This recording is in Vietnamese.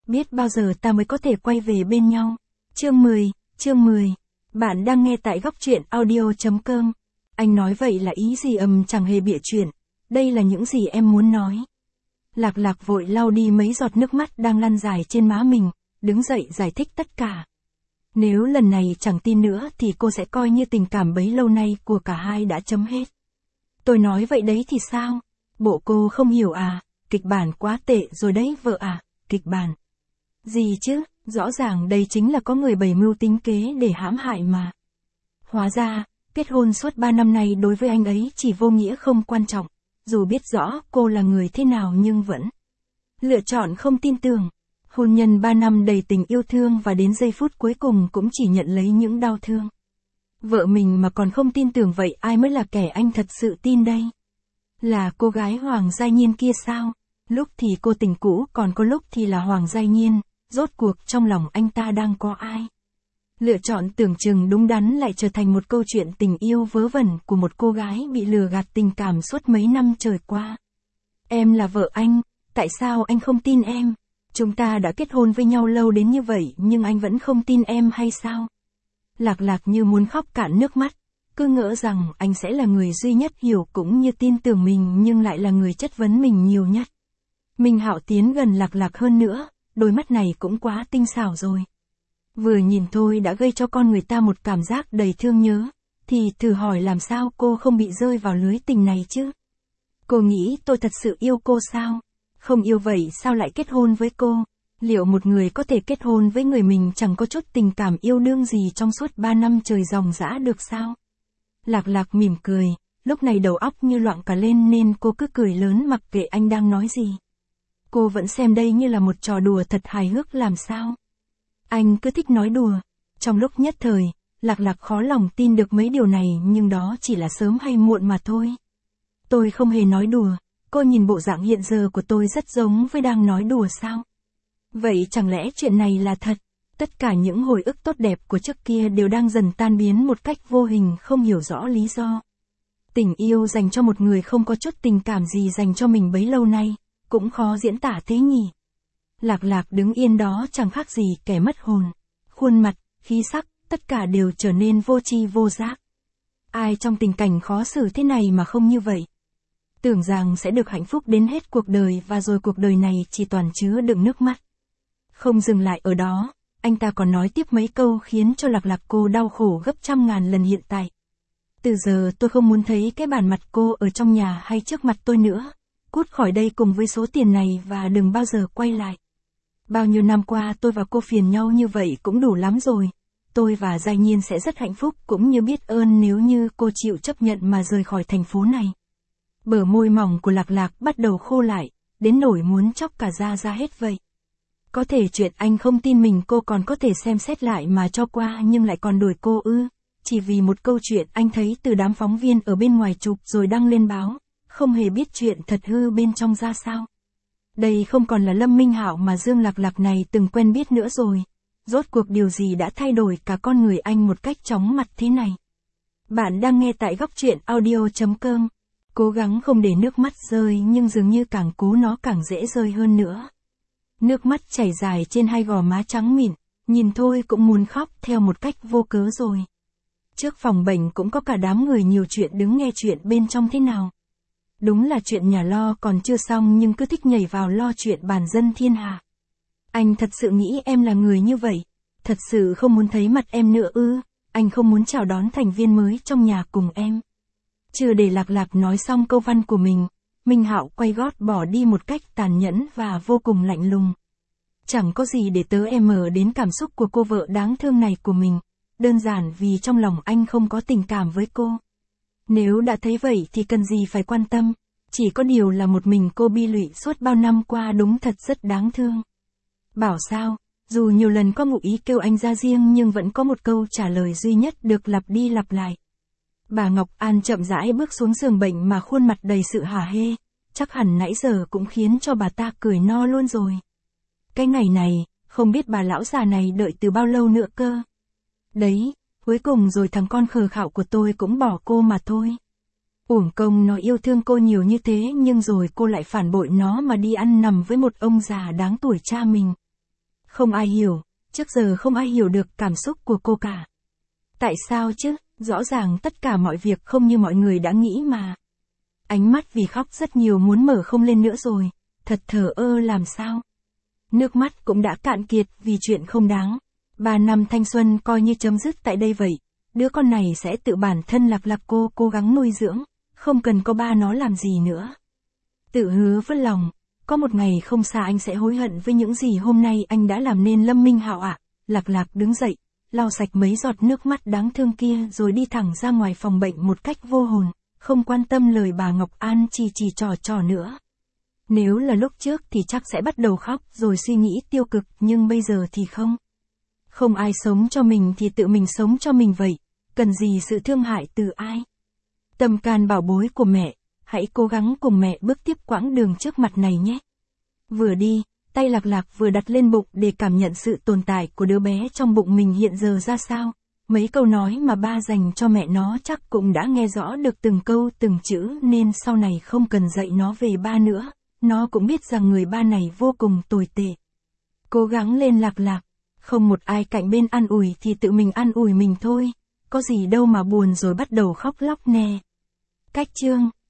biết bao giờ ta mới có thể quay về bên nhau. Chương 10. Bạn đang nghe tại góc truyện audio.com. Anh nói vậy là ý gì? Chẳng hề bịa chuyện. Đây là những gì em muốn nói. Lạc Lạc vội lau đi mấy giọt nước mắt đang lăn dài trên má mình, đứng dậy giải thích tất cả. Nếu lần này chẳng tin nữa thì cô sẽ coi như tình cảm bấy lâu nay của cả hai đã chấm hết. Tôi nói vậy đấy thì sao? Bộ cô không hiểu à? Kịch bản quá tệ rồi đấy vợ à? Kịch bản gì chứ? Rõ ràng đây chính là có người bày mưu tính kế để hãm hại mà. Hóa ra, kết hôn suốt 3 năm nay đối với anh ấy chỉ vô nghĩa không quan trọng. Dù biết rõ cô là người thế nào nhưng vẫn lựa chọn không tin tưởng. Hôn nhân 3 năm đầy tình yêu thương và đến giây phút cuối cùng cũng chỉ nhận lấy những đau thương. Vợ mình mà còn không tin tưởng vậy ai mới là kẻ anh thật sự tin đây? Là cô gái Hoàng Giai Nhiên kia sao? Lúc thì cô tình cũ còn có lúc thì là Hoàng Giai Nhiên, rốt cuộc trong lòng anh ta đang có ai? Lựa chọn tưởng chừng đúng đắn lại trở thành một câu chuyện tình yêu vớ vẩn của một cô gái bị lừa gạt tình cảm suốt mấy năm trời qua. Em là vợ anh, tại sao anh không tin em? Chúng ta đã kết hôn với nhau lâu đến như vậy nhưng anh vẫn không tin em hay sao? Lạc Lạc như muốn khóc cạn nước mắt, cứ ngỡ rằng anh sẽ là người duy nhất hiểu cũng như tin tưởng mình nhưng lại là người chất vấn mình nhiều nhất. Minh Hạo tiến gần Lạc Lạc hơn nữa, đôi mắt này cũng quá tinh xảo rồi. Vừa nhìn thôi đã gây cho con người ta một cảm giác đầy thương nhớ, thì thử hỏi làm sao cô không bị rơi vào lưới tình này chứ? Cô nghĩ tôi thật sự yêu cô sao? Không yêu vậy sao lại kết hôn với cô? Liệu một người có thể kết hôn với người mình chẳng có chút tình cảm yêu đương gì trong suốt 3 năm trời ròng rã được sao? Lạc Lạc mỉm cười, lúc này đầu óc như loạn cả lên nên cô cứ cười lớn mặc kệ anh đang nói gì. Cô vẫn xem đây như là một trò đùa thật hài hước làm sao? Anh cứ thích nói đùa. Trong lúc nhất thời, Lạc Lạc khó lòng tin được mấy điều này nhưng đó chỉ là sớm hay muộn mà thôi. Tôi không hề nói đùa, cô nhìn bộ dạng hiện giờ của tôi rất giống với đang nói đùa sao? Vậy chẳng lẽ chuyện này là thật? Tất cả những hồi ức tốt đẹp của trước kia đều đang dần tan biến một cách vô hình không hiểu rõ lý do. Tình yêu dành cho một người không có chút tình cảm gì dành cho mình bấy lâu nay, cũng khó diễn tả thế nhỉ? Lạc Lạc đứng yên đó chẳng khác gì kẻ mất hồn. Khuôn mặt, khí sắc, tất cả đều trở nên vô tri vô giác. Ai trong tình cảnh khó xử thế này mà không như vậy? Tưởng rằng sẽ được hạnh phúc đến hết cuộc đời và rồi cuộc đời này chỉ toàn chứa đựng nước mắt. Không dừng lại ở đó, anh ta còn nói tiếp mấy câu khiến cho Lạc Lạc cô đau khổ gấp trăm ngàn lần hiện tại. Từ giờ tôi không muốn thấy cái bản mặt cô ở trong nhà hay trước mặt tôi nữa. Cút khỏi đây cùng với số tiền này và đừng bao giờ quay lại. Bao nhiêu năm qua tôi và cô phiền nhau như vậy cũng đủ lắm rồi. Tôi và Giai Nhiên sẽ rất hạnh phúc cũng như biết ơn nếu như cô chịu chấp nhận mà rời khỏi thành phố này. Bờ môi mỏng của Lạc Lạc bắt đầu khô lại, đến nỗi muốn chóc cả da ra hết vậy. Có thể chuyện anh không tin mình cô còn có thể xem xét lại mà cho qua nhưng lại còn đuổi cô ư? Chỉ vì một câu chuyện anh thấy từ đám phóng viên ở bên ngoài chụp rồi đăng lên báo, không hề biết chuyện thật hư bên trong ra sao. Đây không còn là Lâm Minh Hạo mà Dương Lạc Lạc này từng quen biết nữa rồi. Rốt cuộc điều gì đã thay đổi cả con người anh một cách chóng mặt thế này? Bạn đang nghe tại góc truyện audio.com. Cố gắng không để nước mắt rơi nhưng dường như càng cố nó càng dễ rơi hơn nữa. Nước mắt chảy dài trên hai gò má trắng mịn, nhìn thôi cũng muốn khóc theo một cách vô cớ rồi. Trước phòng bệnh cũng có cả đám người nhiều chuyện đứng nghe chuyện bên trong thế nào. Đúng là chuyện nhà lo còn chưa xong nhưng cứ thích nhảy vào lo chuyện bàn dân thiên hạ. Anh thật sự nghĩ em là người như vậy? Thật sự không muốn thấy mặt em nữa ư? Anh không muốn chào đón thành viên mới trong nhà cùng em. Chưa để Lạc Lạc nói xong câu văn của mình, Minh Hạo quay gót bỏ đi một cách tàn nhẫn và vô cùng lạnh lùng. Chẳng có gì để tớ em mờ đến cảm xúc của cô vợ đáng thương này của mình, đơn giản vì trong lòng anh không có tình cảm với cô. Nếu đã thấy vậy thì cần gì phải quan tâm, chỉ có điều là một mình cô bi lụy suốt bao năm qua đúng thật rất đáng thương. Bảo sao, dù nhiều lần có ngụ ý kêu anh ra riêng nhưng vẫn có một câu trả lời duy nhất được lặp đi lặp lại. Bà Ngọc An chậm rãi bước xuống giường bệnh mà khuôn mặt đầy sự hả hê, chắc hẳn nãy giờ cũng khiến cho bà ta cười no luôn rồi. Cái ngày này, không biết bà lão già này đợi từ bao lâu nữa cơ. Đấy, cuối cùng rồi thằng con khờ khạo của tôi cũng bỏ cô mà thôi. Uổng công nó yêu thương cô nhiều như thế nhưng rồi cô lại phản bội nó mà đi ăn nằm với một ông già đáng tuổi cha mình. Không ai hiểu, trước giờ không ai hiểu được cảm xúc của cô cả. Tại sao chứ, rõ ràng tất cả mọi việc không như mọi người đã nghĩ mà. Ánh mắt vì khóc rất nhiều muốn mở không lên nữa rồi, thật thờ ơ làm sao. Nước mắt cũng đã cạn kiệt vì chuyện không đáng. 3 năm thanh xuân coi như chấm dứt tại đây vậy. Đứa con này sẽ tự bản thân Lạc cô cố gắng nuôi dưỡng, không cần có ba nó làm gì nữa. Tự hứa với lòng, có một ngày không xa anh sẽ hối hận với những gì hôm nay anh đã làm nên Lâm Minh Hạo ạ. Lạc đứng dậy, lau sạch mấy giọt nước mắt đáng thương kia rồi đi thẳng ra ngoài phòng bệnh một cách vô hồn, không quan tâm lời bà Ngọc An chỉ trò nữa. Nếu là lúc trước thì chắc sẽ bắt đầu khóc rồi suy nghĩ tiêu cực, nhưng bây giờ thì không. Không ai sống cho mình thì tự mình sống cho mình vậy, cần gì sự thương hại từ ai. Tâm can bảo bối của mẹ, hãy cố gắng cùng mẹ bước tiếp quãng đường trước mặt này nhé. Vừa đi, tay Lạc vừa đặt lên bụng để cảm nhận sự tồn tại của đứa bé trong bụng mình hiện giờ ra sao. Mấy câu nói mà ba dành cho mẹ nó chắc cũng đã nghe rõ được từng câu từng chữ nên sau này không cần dạy nó về ba nữa. Nó cũng biết rằng người ba này vô cùng tồi tệ. Cố gắng lên Lạc, không một ai cạnh bên an ủi thì tự mình an ủi mình thôi. Có gì đâu mà buồn rồi bắt đầu khóc lóc nè. Cách chương